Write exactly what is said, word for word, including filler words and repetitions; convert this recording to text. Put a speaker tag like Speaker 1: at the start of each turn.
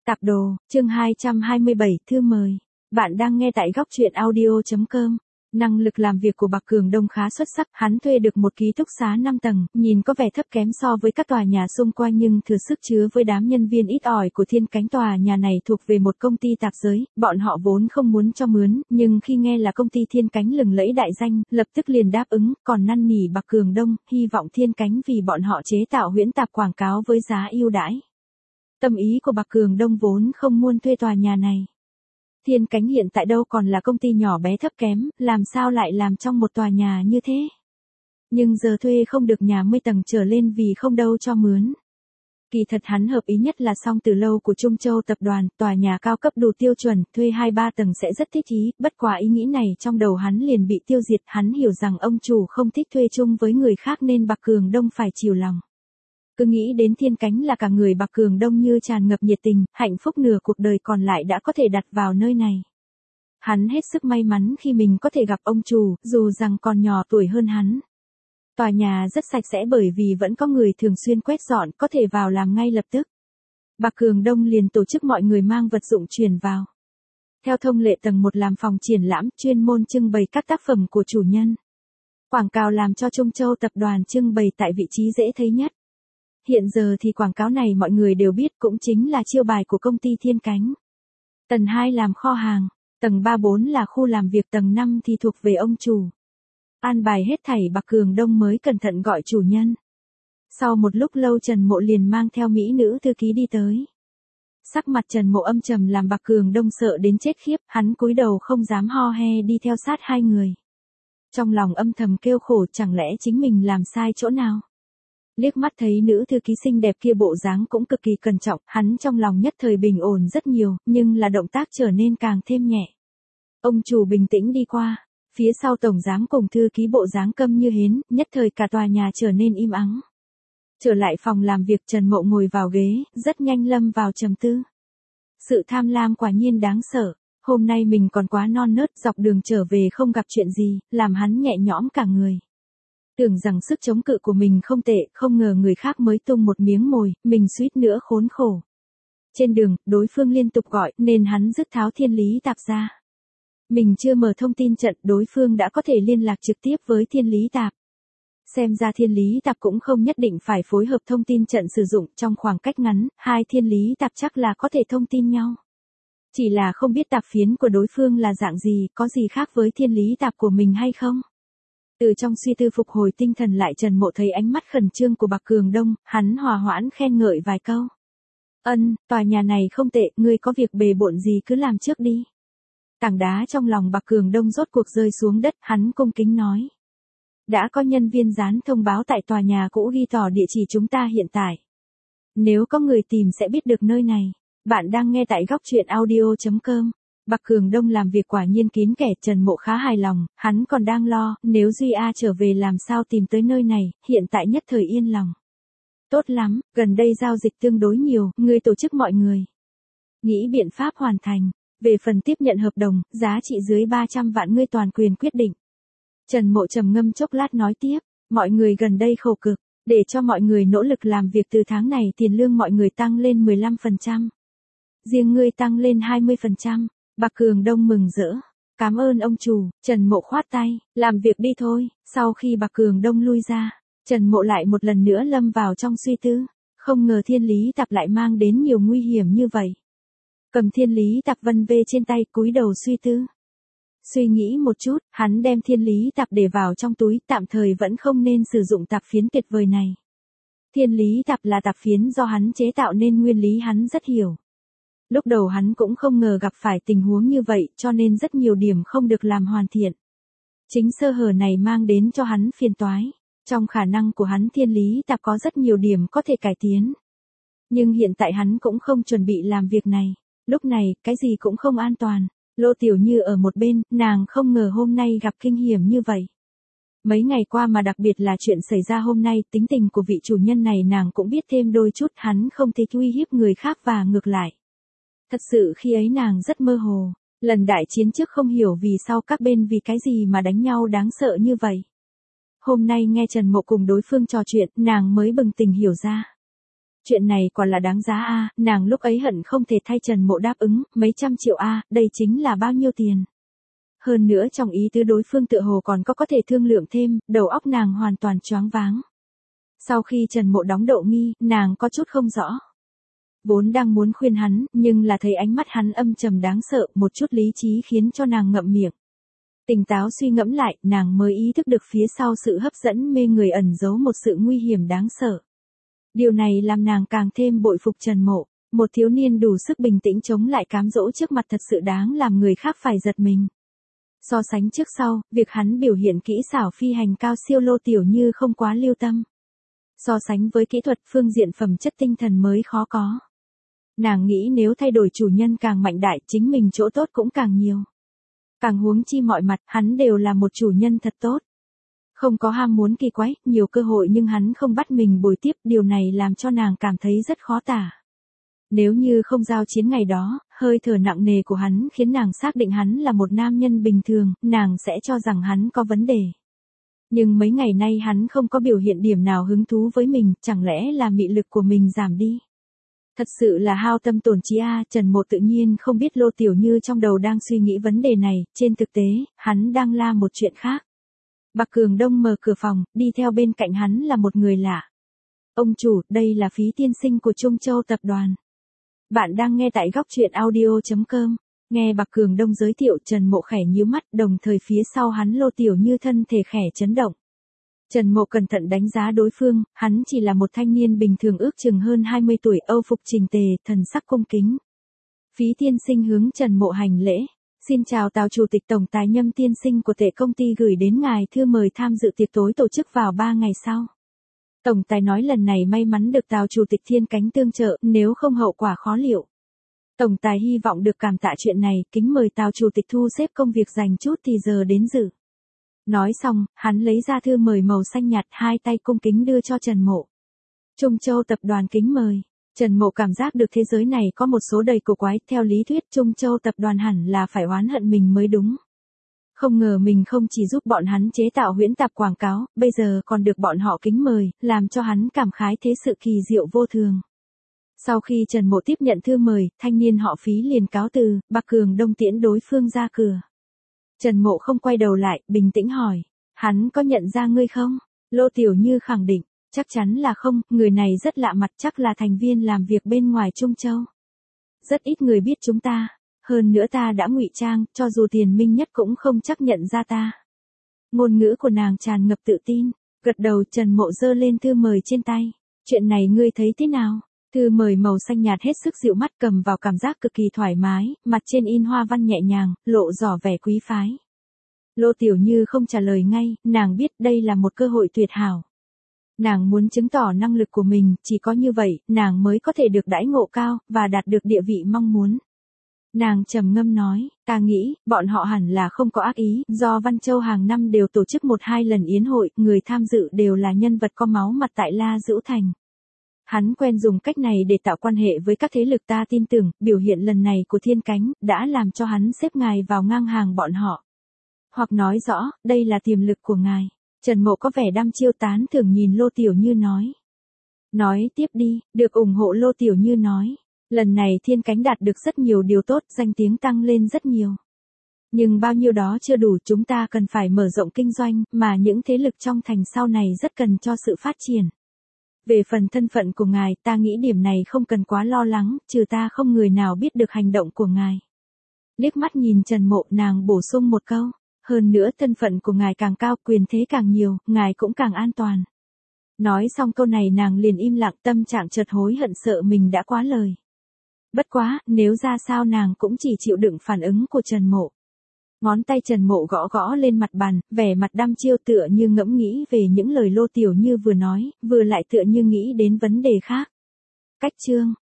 Speaker 1: Tạp đồ, chương hai trăm hai mươi bảy, thư mời. Bạn đang nghe tại góc truyện audio chấm com. Năng lực làm việc của Bạc Cường Đông khá xuất sắc, hắn thuê được một ký túc xá năm tầng, nhìn có vẻ thấp kém so với các tòa nhà xung quanh nhưng thừa sức chứa với đám nhân viên ít ỏi của Thiên Cánh. Tòa nhà này thuộc về một công ty tạp giới, bọn họ vốn không muốn cho mướn, nhưng khi nghe là công ty Thiên Cánh lừng lẫy đại danh, lập tức liền đáp ứng, còn năn nỉ Bạc Cường Đông, hy vọng Thiên Cánh vì bọn họ chế tạo huyễn tạp quảng cáo với giá ưu đãi. Tâm ý của Bạc Cường Đông vốn không muốn thuê tòa nhà này. Thiên Cánh hiện tại đâu còn là công ty nhỏ bé thấp kém, làm sao lại làm trong một tòa nhà như thế. Nhưng giờ thuê không được nhà mười tầng trở lên vì không đâu cho mướn. Kỳ thật hắn hợp ý nhất là Song Từ Lâu của Trung Châu tập đoàn, tòa nhà cao cấp đủ tiêu chuẩn, thuê hai ba tầng sẽ rất thích ý, bất quá ý nghĩ này trong đầu hắn liền bị tiêu diệt, hắn hiểu rằng ông chủ không thích thuê chung với người khác nên Bạc Cường Đông phải chiều lòng. Cứ nghĩ đến Thiên Cánh là cả người Bạc Cường Đông như tràn ngập nhiệt tình, hạnh phúc nửa cuộc đời còn lại đã có thể đặt vào nơi này. Hắn hết sức may mắn khi mình có thể gặp ông chủ, dù rằng còn nhỏ tuổi hơn hắn. Tòa nhà rất sạch sẽ bởi vì vẫn có người thường xuyên quét dọn, có thể vào làm ngay lập tức. Bạc Cường Đông liền tổ chức mọi người mang vật dụng chuyển vào. Theo thông lệ tầng một làm phòng triển lãm, chuyên môn trưng bày các tác phẩm của chủ nhân. Quảng cáo làm cho Trung Châu tập đoàn trưng bày tại vị trí dễ thấy nhất. Hiện giờ thì quảng cáo này mọi người đều biết cũng chính là chiêu bài của công ty Thiên Cánh. Tầng hai làm kho hàng, tầng ba bốn là khu làm việc, tầng năm thì thuộc về ông chủ. An bài hết thảy Bạc Cường Đông mới cẩn thận gọi chủ nhân. Sau một lúc lâu Trần Mộ liền mang theo mỹ nữ thư ký đi tới. Sắc mặt Trần Mộ âm trầm làm Bạc Cường Đông sợ đến chết khiếp, hắn cúi đầu không dám ho he đi theo sát hai người. Trong lòng âm thầm kêu khổ, chẳng lẽ chính mình làm sai chỗ nào. Liếc mắt thấy nữ thư ký xinh đẹp kia bộ dáng cũng cực kỳ cẩn trọng, hắn trong lòng nhất thời bình ổn rất nhiều, nhưng là động tác trở nên càng thêm nhẹ. Ông chủ bình tĩnh đi qua, phía sau tổng giám cùng thư ký bộ dáng câm như hến, nhất thời cả tòa nhà trở nên im ắng. Trở lại phòng làm việc, Trần Mộ ngồi vào ghế, rất nhanh lâm vào trầm tư. Sự tham lam quả nhiên đáng sợ, hôm nay mình còn quá non nớt, dọc đường trở về không gặp chuyện gì, làm hắn nhẹ nhõm cả người. Tưởng rằng sức chống cự của mình không tệ, không ngờ người khác mới tung một miếng mồi, mình suýt nữa khốn khổ. Trên đường, đối phương liên tục gọi, nên hắn dứt tháo thiên lý tạp ra. Mình chưa mở thông tin trận, đối phương đã có thể liên lạc trực tiếp với thiên lý tạp. Xem ra thiên lý tạp cũng không nhất định phải phối hợp thông tin trận sử dụng, trong khoảng cách ngắn, hai thiên lý tạp chắc là có thể thông tin nhau. Chỉ là không biết tạp phiến của đối phương là dạng gì, có gì khác với thiên lý tạp của mình hay không. Từ trong suy tư phục hồi tinh thần lại, Trần Mộ thấy ánh mắt khẩn trương của Bạc Cường Đông, hắn hòa hoãn khen ngợi vài câu. Ân, tòa nhà này không tệ, ngươi có việc bề bộn gì cứ làm trước đi. Tảng đá trong lòng Bạc Cường Đông rốt cuộc rơi xuống đất, hắn cung kính nói. Đã có nhân viên dán thông báo tại tòa nhà cũ ghi tỏ địa chỉ chúng ta hiện tại. Nếu có người tìm sẽ biết được nơi này. Bạn đang nghe tại góc truyện audio chấm com. Bạc Cường Đông làm việc quả nhiên kín kẽ, Trần Mộ khá hài lòng, hắn còn đang lo, nếu Duy A trở về làm sao tìm tới nơi này, hiện tại nhất thời yên lòng. Tốt lắm, gần đây giao dịch tương đối nhiều, ngươi tổ chức mọi người. Nghĩ biện pháp hoàn thành, về phần tiếp nhận hợp đồng, giá trị dưới ba trăm vạn ngươi toàn quyền quyết định. Trần Mộ trầm ngâm chốc lát nói tiếp, mọi người gần đây khổ cực, để cho mọi người nỗ lực làm việc từ tháng này tiền lương mọi người tăng lên mười lăm phần trăm. Riêng ngươi tăng lên hai mươi phần trăm. Bạc Cường Đông mừng rỡ. Cảm ơn ông chủ, Trần Mộ khoát tay, làm việc đi thôi. Sau khi Bạc Cường Đông lui ra, Trần Mộ lại một lần nữa lâm vào trong suy tư. Không ngờ thiên lý tạp lại mang đến nhiều nguy hiểm như vậy. Cầm thiên lý tạp vân vê trên tay, cúi đầu suy tư. Suy nghĩ một chút, hắn đem thiên lý tạp để vào trong túi, tạm thời vẫn không nên sử dụng tạp phiến tuyệt vời này. Thiên lý tạp là tạp phiến do hắn chế tạo nên nguyên lý hắn rất hiểu. Lúc đầu hắn cũng không ngờ gặp phải tình huống như vậy, cho nên rất nhiều điểm không được làm hoàn thiện. Chính sơ hở này mang đến cho hắn phiền toái. Trong khả năng của hắn thiên lý tạp có rất nhiều điểm có thể cải tiến. Nhưng hiện tại hắn cũng không chuẩn bị làm việc này. Lúc này, cái gì cũng không an toàn. Lô Tiểu Như ở một bên, nàng không ngờ hôm nay gặp kinh hiểm như vậy. Mấy ngày qua mà đặc biệt là chuyện xảy ra hôm nay, tính tình của vị chủ nhân này nàng cũng biết thêm đôi chút, hắn không thích uy hiếp người khác và ngược lại. Thật sự khi ấy nàng rất mơ hồ, lần đại chiến trước không hiểu vì sao các bên vì cái gì mà đánh nhau đáng sợ như vậy. Hôm nay nghe Trần Mộ cùng đối phương trò chuyện, nàng mới bừng tỉnh hiểu ra. Chuyện này quả là đáng giá a, nàng lúc ấy hận không thể thay Trần Mộ đáp ứng, mấy trăm triệu a, đây chính là bao nhiêu tiền. Hơn nữa trong ý tứ đối phương tựa hồ còn có có thể thương lượng thêm, đầu óc nàng hoàn toàn choáng váng. Sau khi Trần Mộ đóng độ nghi, nàng có chút không rõ. Vốn đang muốn khuyên hắn, nhưng là thấy ánh mắt hắn âm trầm đáng sợ, một chút lý trí khiến cho nàng ngậm miệng. Tỉnh táo suy ngẫm lại, nàng mới ý thức được phía sau sự hấp dẫn mê người ẩn giấu một sự nguy hiểm đáng sợ. Điều này làm nàng càng thêm bội phục Trần Mộ, một thiếu niên đủ sức bình tĩnh chống lại cám dỗ trước mặt thật sự đáng làm người khác phải giật mình. So sánh trước sau, việc hắn biểu hiện kỹ xảo phi hành cao siêu Lô Tiểu Như không quá lưu tâm. So sánh với kỹ thuật phương diện phẩm chất tinh thần mới khó có. Nàng nghĩ nếu thay đổi chủ nhân càng mạnh đại chính mình chỗ tốt cũng càng nhiều. Càng huống chi mọi mặt hắn đều là một chủ nhân thật tốt. Không có ham muốn kỳ quái, nhiều cơ hội nhưng hắn không bắt mình bồi tiếp, điều này làm cho nàng cảm thấy rất khó tả. Nếu như không giao chiến ngày đó, hơi thở nặng nề của hắn khiến nàng xác định hắn là một nam nhân bình thường, nàng sẽ cho rằng hắn có vấn đề. Nhưng mấy ngày nay hắn không có biểu hiện điểm nào hứng thú với mình, chẳng lẽ là mị lực của mình giảm đi. Thật sự là hao tâm tổn trí a, Trần Mộ tự nhiên không biết Lô Tiểu Như trong đầu đang suy nghĩ vấn đề này, trên thực tế, hắn đang la một chuyện khác. Bạc Cường Đông mở cửa phòng, đi theo bên cạnh hắn là một người lạ. Ông chủ, đây là Phí tiên sinh của Trung Châu tập đoàn. Bạn đang nghe tại góc truyện audio chấm com. Nghe Bạc Cường Đông giới thiệu, Trần Mộ khẽ nhíu mắt, đồng thời phía sau hắn Lô Tiểu Như thân thể khẽ chấn động. Trần Mộ cẩn thận đánh giá đối phương, hắn chỉ là một thanh niên bình thường ước chừng hơn hai mươi tuổi, âu phục chỉnh tề, thần sắc cung kính. Phí tiên sinh hướng Trần Mộ hành lễ. Xin chào Tào Chủ tịch Tổng Tài Nhâm tiên sinh của Tệ công ty gửi đến ngài thư mời tham dự tiệc tối tổ chức vào ba ngày sau. Tổng Tài nói lần này may mắn được Tào Chủ tịch thiên cánh tương trợ, nếu không hậu quả khó liệu. Tổng Tài hy vọng được cảm tạ chuyện này, kính mời Tào Chủ tịch thu xếp công việc dành chút thì giờ đến dự. Nói xong, hắn lấy ra thư mời màu xanh nhạt, hai tay cung kính đưa cho Trần Mộ. Trung Châu tập đoàn kính mời. Trần Mộ cảm giác được thế giới này có một số đầy cổ quái, theo lý thuyết Trung Châu tập đoàn hẳn là phải oán hận mình mới đúng. Không ngờ mình không chỉ giúp bọn hắn chế tạo huyễn tạp quảng cáo, bây giờ còn được bọn họ kính mời, làm cho hắn cảm khái thế sự kỳ diệu vô thường. Sau khi Trần Mộ tiếp nhận thư mời, thanh niên họ Phí liền cáo từ, Bạc Cường Đông tiễn đối phương ra cửa. Trần Mộ không quay đầu lại, bình tĩnh hỏi, hắn có nhận ra ngươi không? Lô Tiểu Như khẳng định, chắc chắn là không, người này rất lạ mặt, chắc là thành viên làm việc bên ngoài Trung Châu. Rất ít người biết chúng ta, hơn nữa ta đã ngụy trang, cho dù tiền minh nhất cũng không chắc nhận ra ta. Ngôn ngữ của nàng tràn ngập tự tin, gật đầu. Trần Mộ giơ lên thư mời trên tay, chuyện này ngươi thấy thế nào? Thư mời màu xanh nhạt hết sức dịu mắt, cầm vào cảm giác cực kỳ thoải mái, mặt trên in hoa văn nhẹ nhàng, lộ rõ vẻ quý phái. Lô Tiểu Như không trả lời ngay, nàng biết đây là một cơ hội tuyệt hảo. Nàng muốn chứng tỏ năng lực của mình, chỉ có như vậy, nàng mới có thể được đãi ngộ cao, và đạt được địa vị mong muốn. Nàng trầm ngâm nói, ta nghĩ, bọn họ hẳn là không có ác ý, do Văn Châu hàng năm đều tổ chức một hai lần yến hội, người tham dự đều là nhân vật có máu mặt tại La Dữu Thành. Hắn quen dùng cách này để tạo quan hệ với các thế lực, ta tin tưởng, biểu hiện lần này của Thiên Cánh, đã làm cho hắn xếp ngài vào ngang hàng bọn họ. Hoặc nói rõ, đây là tiềm lực của ngài. Trần Mộ có vẻ đăm chiêu tán thưởng nhìn Lô Tiểu Như nói. Nói tiếp đi, được ủng hộ. Lô Tiểu Như nói. Lần này Thiên Cánh đạt được rất nhiều điều tốt, danh tiếng tăng lên rất nhiều. Nhưng bao nhiêu đó chưa đủ, chúng ta cần phải mở rộng kinh doanh, mà những thế lực trong thành sau này rất cần cho sự phát triển. Về phần thân phận của ngài, ta nghĩ điểm này không cần quá lo lắng, trừ ta không người nào biết được hành động của ngài. Liếc mắt nhìn Trần Mộ, nàng bổ sung một câu. Hơn nữa thân phận của ngài càng cao, quyền thế càng nhiều, ngài cũng càng an toàn. Nói xong câu này nàng liền im lặng, tâm trạng chợt hối hận sợ mình đã quá lời. Bất quá, nếu ra sao nàng cũng chỉ chịu đựng phản ứng của Trần Mộ. Ngón tay Trần Mộ gõ gõ lên mặt bàn, vẻ mặt đăm chiêu tựa như ngẫm nghĩ về những lời Lô Tiểu Như vừa nói, vừa lại tựa như nghĩ đến vấn đề khác. Cách chương,